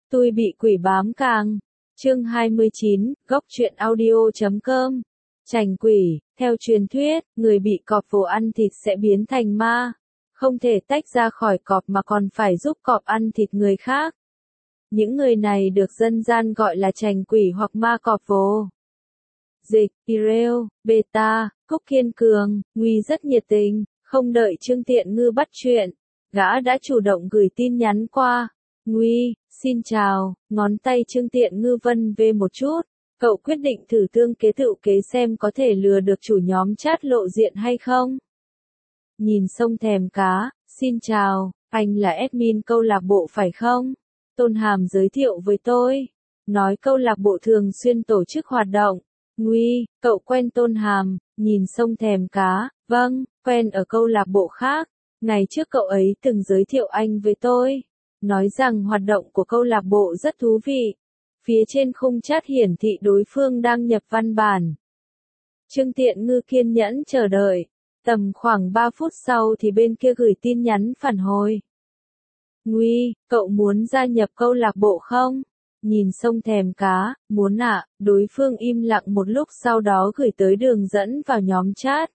Tôi bị quỷ bám càng. Chương 29, góc truyện audio.com. Trành quỷ, theo truyền thuyết, người bị cọp vồ ăn thịt sẽ biến thành ma. Không thể tách ra khỏi cọp mà còn phải giúp cọp ăn thịt người khác. Những người này được dân gian gọi là trành quỷ hoặc ma cọp vồ. Dịch, Pireo, Beta, Cúc kiên cường, Nguy rất nhiệt tình, không đợi Trương Tiện Ngư bắt chuyện. Gã đã chủ động gửi tin nhắn qua. Nguy, xin chào, ngón tay Trương Tiện Ngư vân về một chút. Cậu quyết định thử tương kế tựu kế xem có thể lừa được chủ nhóm chat lộ diện hay không? Nhìn sông thèm cá, xin chào, anh là admin câu lạc bộ phải không? Tôn Hàm giới thiệu với tôi. Nói câu lạc bộ thường xuyên tổ chức hoạt động. Nguy, cậu quen Tôn Hàm, nhìn sông thèm cá, vâng, quen ở câu lạc bộ khác. Ngày trước cậu ấy từng giới thiệu anh với tôi. Nói rằng hoạt động của câu lạc bộ rất thú vị. Phía trên khung chat hiển thị đối phương đang nhập văn bản. Trương Tiện Ngư kiên nhẫn chờ đợi. Tầm khoảng 3 phút sau thì bên kia gửi tin nhắn phản hồi. Nguy, cậu muốn gia nhập câu lạc bộ không? Nhìn sông thèm cá, muốn ạ, đối phương im lặng một lúc sau đó gửi tới đường dẫn vào nhóm chat.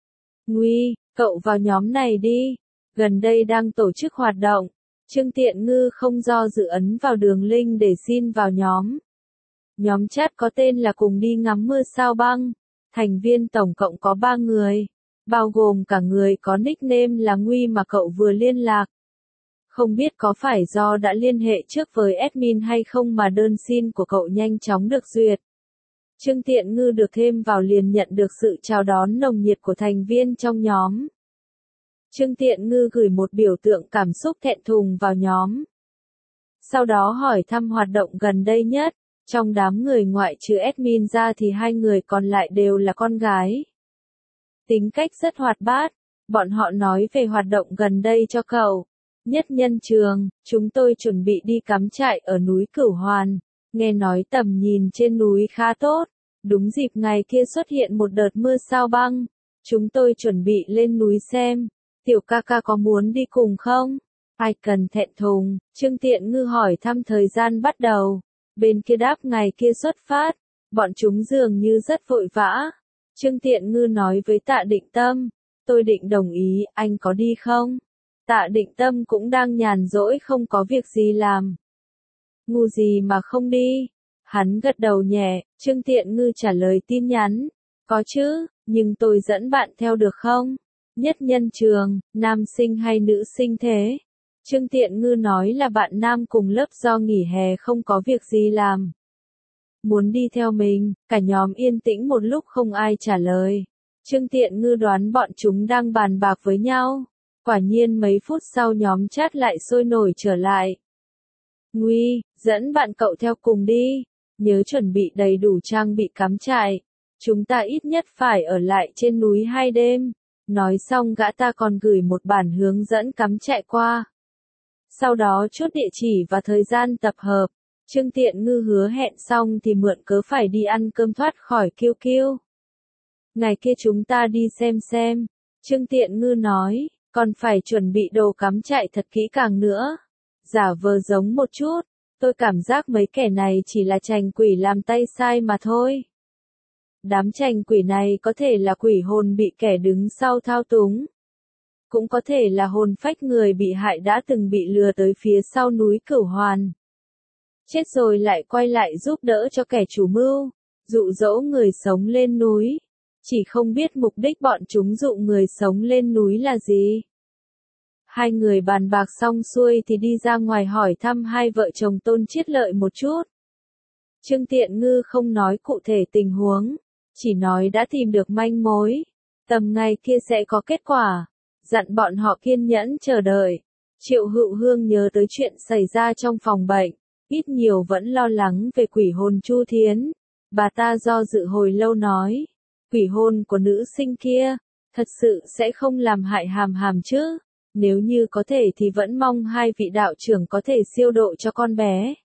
Nguy, cậu vào nhóm này đi. Gần đây đang tổ chức hoạt động. Trương Tiện Ngư không do dự ấn vào đường link để xin vào nhóm. Nhóm chat có tên là Cùng đi ngắm mưa sao băng. Thành viên tổng cộng có 3 người. Bao gồm cả người có nickname là Nguy mà cậu vừa liên lạc. Không biết có phải do đã liên hệ trước với admin hay không mà đơn xin của cậu nhanh chóng được duyệt. Trương Tiện Ngư được thêm vào liền nhận được sự chào đón nồng nhiệt của thành viên trong nhóm. Trương Tiện Ngư gửi một biểu tượng cảm xúc thẹn thùng vào nhóm. Sau đó hỏi thăm hoạt động gần đây nhất. Trong đám người ngoại trừ admin ra thì 2 người còn lại đều là con gái. Tính cách rất hoạt bát. Bọn họ nói về hoạt động gần đây cho cậu. Nhất nhân trường, chúng tôi chuẩn bị đi cắm trại ở núi Cửu Hoàn. Nghe nói tầm nhìn trên núi khá tốt. Đúng dịp ngày kia xuất hiện một đợt mưa sao băng. Chúng tôi chuẩn bị lên núi xem. Tiểu ca ca có muốn đi cùng không? Ai cần thẹn thùng, Trương Tiện Ngư hỏi thăm thời gian bắt đầu. Bên kia đáp ngày kia xuất phát. Bọn chúng dường như rất vội vã. Trương Tiện Ngư nói với Tạ Định Tâm. Tôi định đồng ý, anh có đi không? Tạ Định Tâm cũng đang nhàn rỗi không có việc gì làm. Ngu gì mà không đi? Hắn gật đầu nhẹ, Trương Tiện Ngư trả lời tin nhắn. Có chứ, nhưng tôi dẫn bạn theo được không? Nhất nhân trường, nam sinh hay nữ sinh thế? Trương Tiện Ngư nói là bạn nam cùng lớp do nghỉ hè không có việc gì làm. Muốn đi theo mình, cả nhóm yên tĩnh một lúc không ai trả lời. Trương Tiện Ngư đoán bọn chúng đang bàn bạc với nhau. Quả nhiên mấy phút sau nhóm chat lại sôi nổi trở lại. Nguy, dẫn bạn cậu theo cùng đi. Nhớ chuẩn bị đầy đủ trang bị cắm trại. Chúng ta ít nhất phải ở lại trên núi 2 đêm. Nói xong gã ta còn gửi một bản hướng dẫn cắm trại qua. Sau đó chốt địa chỉ và thời gian tập hợp. Trương Tiện Ngư hứa hẹn xong thì mượn cớ phải đi ăn cơm thoát khỏi kiêu kiêu. Ngày kia chúng ta đi xem. Trương Tiện Ngư nói, còn phải chuẩn bị đồ cắm trại thật kỹ càng nữa. Giả vờ giống một chút, tôi cảm giác mấy kẻ này chỉ là trành quỷ làm tay sai mà thôi. Đám trành quỷ này có thể là quỷ hồn bị kẻ đứng sau thao túng. Cũng có thể là hồn phách người bị hại đã từng bị lừa tới phía sau núi Cửu Hoàn. Chết rồi lại quay lại giúp đỡ cho kẻ chủ mưu, dụ dỗ người sống lên núi. Chỉ không biết mục đích bọn chúng dụ người sống lên núi là gì. 2 người bàn bạc xong xuôi thì đi ra ngoài hỏi thăm 2 vợ chồng Tôn Chiết Lợi một chút. Trương Tiện Ngư không nói cụ thể tình huống, chỉ nói đã tìm được manh mối. Tầm ngày kia sẽ có kết quả. Dặn bọn họ kiên nhẫn chờ đợi. Triệu Hữu Hương nhớ tới chuyện xảy ra trong phòng bệnh. Ít nhiều vẫn lo lắng về quỷ hồn Chu Thiến. Bà ta do dự hồi lâu nói. Quỷ hồn của nữ sinh kia, thật sự sẽ không làm hại Hàm Hàm chứ. Nếu như có thể thì vẫn mong 2 vị đạo trưởng có thể siêu độ cho con bé.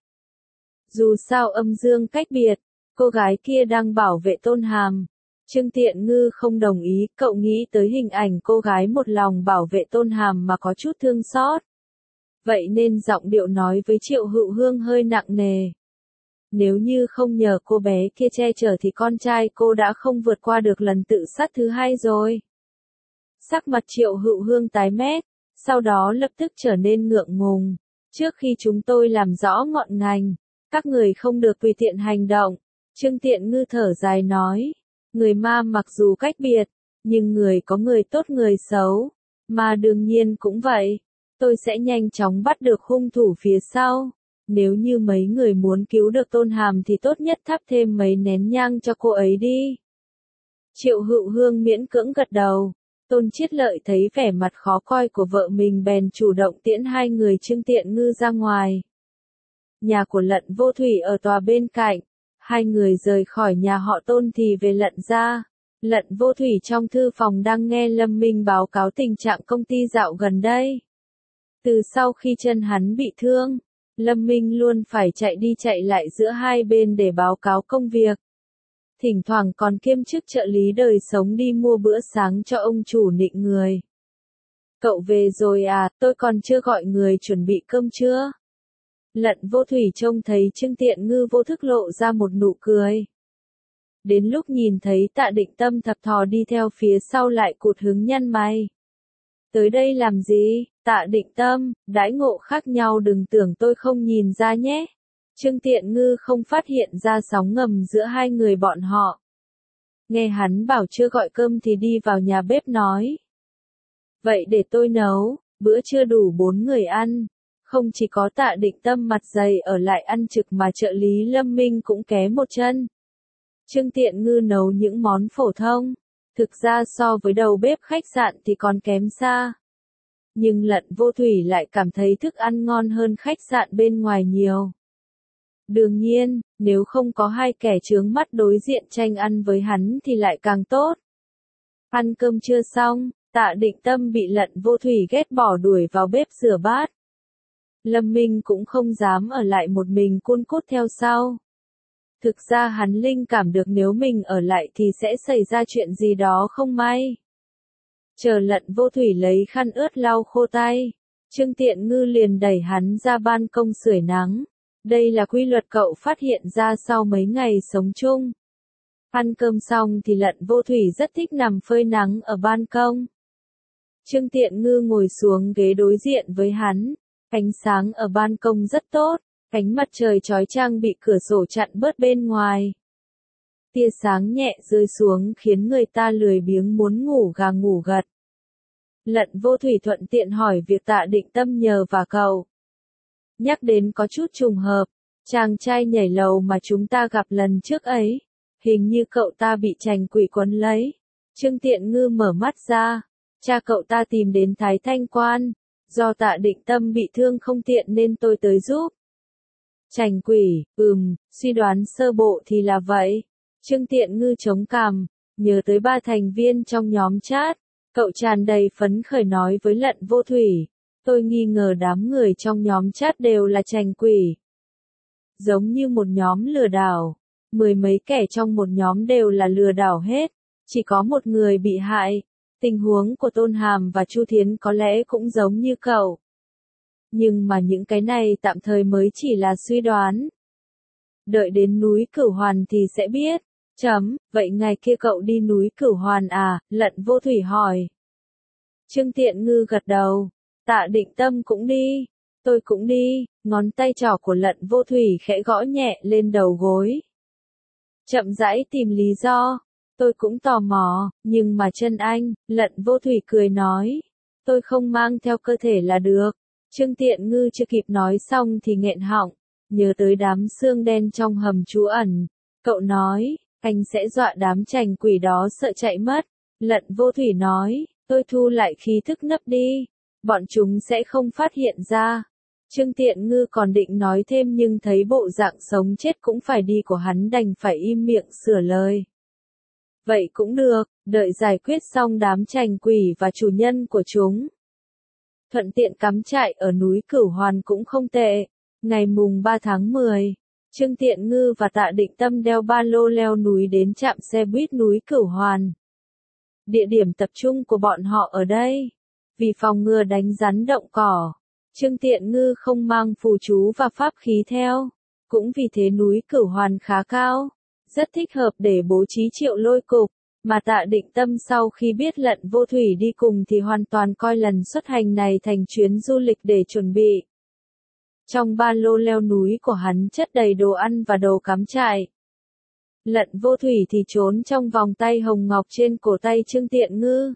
Dù sao âm dương cách biệt, cô gái kia đang bảo vệ Tôn Hàm. Trương Tiện Ngư không đồng ý, cậu nghĩ tới hình ảnh cô gái một lòng bảo vệ Tôn Hàm mà có chút thương xót. vậy nên giọng điệu nói với Triệu Hữu Hương hơi nặng nề. Nếu như không nhờ cô bé kia che chở thì con trai cô đã không vượt qua được lần tự sát thứ hai rồi. Sắc mặt Triệu Hữu Hương tái mét, sau đó lập tức trở nên ngượng ngùng. Trước khi chúng tôi làm rõ ngọn ngành, các người không được tùy tiện hành động. Trương Tiện Ngư thở dài nói, người ma mặc dù cách biệt, nhưng người có người tốt người xấu, mà đương nhiên cũng vậy. Tôi sẽ nhanh chóng bắt được hung thủ phía sau. Nếu như mấy người muốn cứu được Tôn Hàm thì tốt nhất thắp thêm mấy nén nhang cho cô ấy đi. Triệu Hữu Hương miễn cưỡng gật đầu. Tôn Chiết Lợi thấy vẻ mặt khó coi của vợ mình bèn chủ động tiễn hai người Trương Tiện Ngư ra ngoài. Nhà của Lận Vô Thủy ở tòa bên cạnh. Hai người rời khỏi nhà họ Tôn thì về Lận gia. Lận Vô Thủy trong thư phòng đang nghe Lâm Minh báo cáo tình trạng công ty dạo gần đây. Từ sau khi chân hắn bị thương, Lâm Minh luôn phải chạy đi chạy lại giữa hai bên để báo cáo công việc. Thỉnh thoảng còn kiêm chức trợ lý đời sống đi mua bữa sáng cho ông chủ nịnh người. Cậu về rồi à, tôi còn chưa gọi người chuẩn bị cơm chưa? Lận Vô Thủy trông thấy Trương Tiện Ngư vô thức lộ ra một nụ cười. Đến lúc nhìn thấy Tạ Định Tâm thập thò đi theo phía sau lại cụt hứng nhăn mày. Tới đây làm gì, Tạ Định Tâm, đãi ngộ khác nhau đừng tưởng tôi không nhìn ra nhé. Trương Tiện Ngư không phát hiện ra sóng ngầm giữa hai người bọn họ. Nghe hắn bảo chưa gọi cơm thì đi vào nhà bếp nói. Vậy để tôi nấu, bữa trưa đủ 4 người ăn. Không chỉ có Tạ Định Tâm mặt dày ở lại ăn trực mà trợ lý Lâm Minh cũng ké một chân. Trương Tiện Ngư nấu những món phổ thông. Thực ra so với đầu bếp khách sạn thì còn kém xa. Nhưng Lận Vô Thủy lại cảm thấy thức ăn ngon hơn khách sạn bên ngoài nhiều. Đương nhiên, nếu không có hai kẻ chướng mắt đối diện tranh ăn với hắn thì lại càng tốt. Ăn cơm chưa xong, Tạ Định Tâm bị Lận Vô Thủy ghét bỏ đuổi vào bếp rửa bát. Lâm Minh cũng không dám ở lại một mình cun cút theo sau. Thực ra hắn linh cảm được nếu mình ở lại thì sẽ xảy ra chuyện gì đó không may. Chờ Lận Vô Thủy lấy khăn ướt lau khô tay, Trương Tiện Ngư liền đẩy hắn ra ban công sưởi nắng. Đây là quy luật cậu phát hiện ra sau mấy ngày sống chung. Ăn cơm xong thì Lận Vô Thủy rất thích nằm phơi nắng ở ban công. Trương Tiện Ngư ngồi xuống ghế đối diện với hắn. Ánh sáng ở ban công rất tốt, ánh mặt trời chói chang bị cửa sổ chặn bớt bên ngoài. Tia sáng nhẹ rơi xuống khiến người ta lười biếng muốn ngủ gà ngủ gật. Lận Vô Thủy thuận tiện hỏi việc Tạ Định Tâm nhờ và cậu. Nhắc đến có chút trùng hợp, chàng trai nhảy lầu mà chúng ta gặp lần trước ấy, hình như cậu ta bị trành quỷ quấn lấy. Trương Tiện Ngư mở mắt ra, cha cậu ta tìm đến Thái Thanh Quan, do Tạ Định Tâm bị thương không tiện nên tôi tới giúp. Trành quỷ, suy đoán sơ bộ thì là vậy. Trương Tiện Ngư chống cằm, nhớ tới 3 thành viên trong nhóm chat, cậu tràn đầy phấn khởi nói với Lận Vô Thủy. Tôi nghi ngờ đám người trong nhóm chat đều là trành quỷ. Giống như một nhóm lừa đảo, 10 mấy kẻ trong một nhóm đều là lừa đảo hết, chỉ có một người bị hại. Tình huống của Tôn Hàm và Chu Thiến có lẽ cũng giống như cậu. Nhưng mà những cái này tạm thời mới chỉ là suy đoán. Đợi đến núi Cửu Hoàn thì sẽ biết. Vậy ngày kia cậu đi núi Cửu Hoàn à? Lận Vô Thủy hỏi. Trương Tiện Ngư gật đầu. Tạ Định Tâm cũng đi. Tôi cũng đi. Ngón tay trỏ của Lận Vô Thủy khẽ gõ nhẹ lên đầu gối. Chậm rãi tìm lý do. Tôi cũng tò mò, nhưng mà chân anh, Lận Vô Thủy cười nói. Tôi không mang theo cơ thể là được. Trương Tiện Ngư chưa kịp nói xong thì nghẹn họng, nhớ tới đám xương đen trong hầm trú ẩn. Cậu nói, anh sẽ dọa đám trành quỷ đó sợ chạy mất. Lận Vô Thủy nói, tôi thu lại khí thức nấp đi. Bọn chúng sẽ không phát hiện ra. Trương Tiện Ngư còn định nói thêm nhưng thấy bộ dạng sống chết cũng phải đi của hắn đành phải im miệng sửa lời. Vậy cũng được, đợi giải quyết xong đám trành quỷ và chủ nhân của chúng. Thuận tiện cắm trại ở núi Cửu Hoàn cũng không tệ. Ngày mùng 3 tháng 10, Trương Tiện Ngư và Tạ Định Tâm đeo ba lô leo núi đến trạm xe buýt núi Cửu Hoàn. Địa điểm tập trung của bọn họ ở đây. Vì phòng ngừa đánh rắn động cỏ, Trương Tiện Ngư không mang phù chú và pháp khí theo, cũng vì thế núi Cửu Hoàn khá cao, rất thích hợp để bố trí Triệu Lôi cục, mà Tạ Định Tâm sau khi biết Lận Vô Thủy đi cùng thì hoàn toàn coi lần xuất hành này thành chuyến du lịch để chuẩn bị. Trong ba lô leo núi của hắn chất đầy đồ ăn và đồ cắm trại. Lận Vô Thủy thì trốn trong vòng tay hồng ngọc trên cổ tay Trương Tiện Ngư.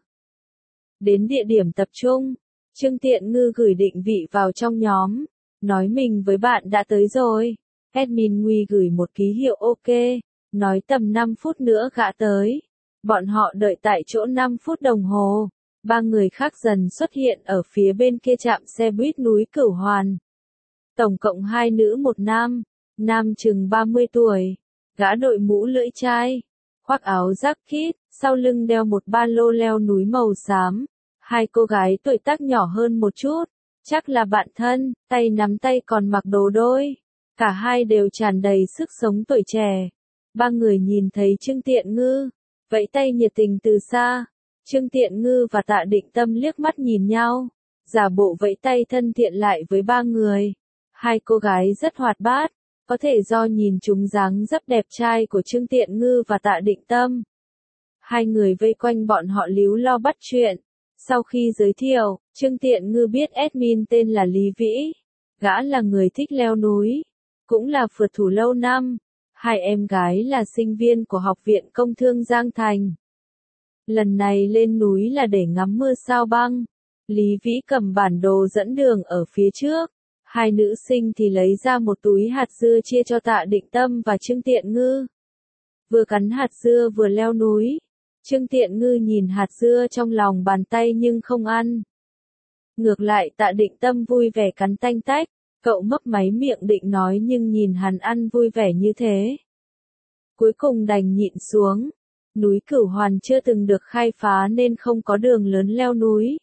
Đến địa điểm tập trung, Trương Tiện Ngư gửi định vị vào trong nhóm, nói mình với bạn đã tới rồi. Admin Nguy gửi một ký hiệu OK, nói tầm 5 phút nữa gã tới. Bọn họ đợi tại chỗ 5 phút đồng hồ. Ba người khác dần xuất hiện ở phía bên kia trạm xe buýt núi Cửu Hoàn. Tổng cộng 2 nữ một nam, nam chừng 30 tuổi, gã đội mũ lưỡi chai, khoác áo jacket, sau lưng đeo một ba lô leo núi màu xám. Hai cô gái tuổi tác nhỏ hơn một chút, chắc là bạn thân, tay nắm tay còn mặc đồ đôi. Cả hai đều tràn đầy sức sống tuổi trẻ. Ba người nhìn thấy Trương Tiện Ngư, vẫy tay nhiệt tình từ xa. Trương Tiện Ngư và Tạ Định Tâm liếc mắt nhìn nhau, giả bộ vẫy tay thân thiện lại với ba người. Hai cô gái rất hoạt bát, có thể do nhìn chúng dáng dấp đẹp trai của Trương Tiện Ngư và Tạ Định Tâm. Hai người vây quanh bọn họ líu lo bắt chuyện. Sau khi giới thiệu, Trương Tiện Ngư biết admin tên là Lý Vĩ. Gã là người thích leo núi, cũng là phượt thủ lâu năm. Hai em gái là sinh viên của Học viện Công thương Giang Thành. Lần này lên núi là để ngắm mưa sao băng. Lý Vĩ cầm bản đồ dẫn đường ở phía trước. Hai nữ sinh thì lấy ra một túi hạt dưa chia cho Tạ Định Tâm và Trương Tiện Ngư. Vừa cắn hạt dưa vừa leo núi. Trương Tiện Ngư nhìn hạt dưa trong lòng bàn tay nhưng không ăn. Ngược lại Tạ Định Tâm vui vẻ cắn tanh tách, cậu mấp máy miệng định nói nhưng nhìn hắn ăn vui vẻ như thế. Cuối cùng đành nhịn xuống. Núi Cửu Hoàn chưa từng được khai phá nên không có đường lớn leo núi.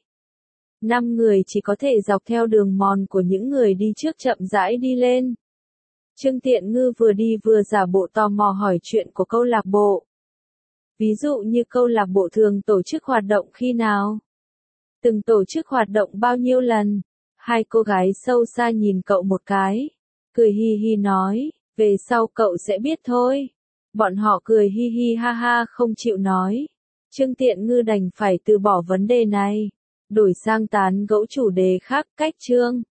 5 người chỉ có thể dọc theo đường mòn của những người đi trước chậm rãi đi lên. Trương Tiện Ngư vừa đi vừa giả bộ tò mò hỏi chuyện của câu lạc bộ. Ví dụ như câu lạc bộ thường tổ chức hoạt động khi nào? Từng tổ chức hoạt động bao nhiêu lần? Hai cô gái sâu xa nhìn cậu một cái. Cười hi hi nói, về sau cậu sẽ biết thôi. Bọn họ cười hi hi ha ha không chịu nói. Trương Tiện Ngư đành phải từ bỏ vấn đề này. Đổi sang tán gẫu chủ đề khác cách Trương.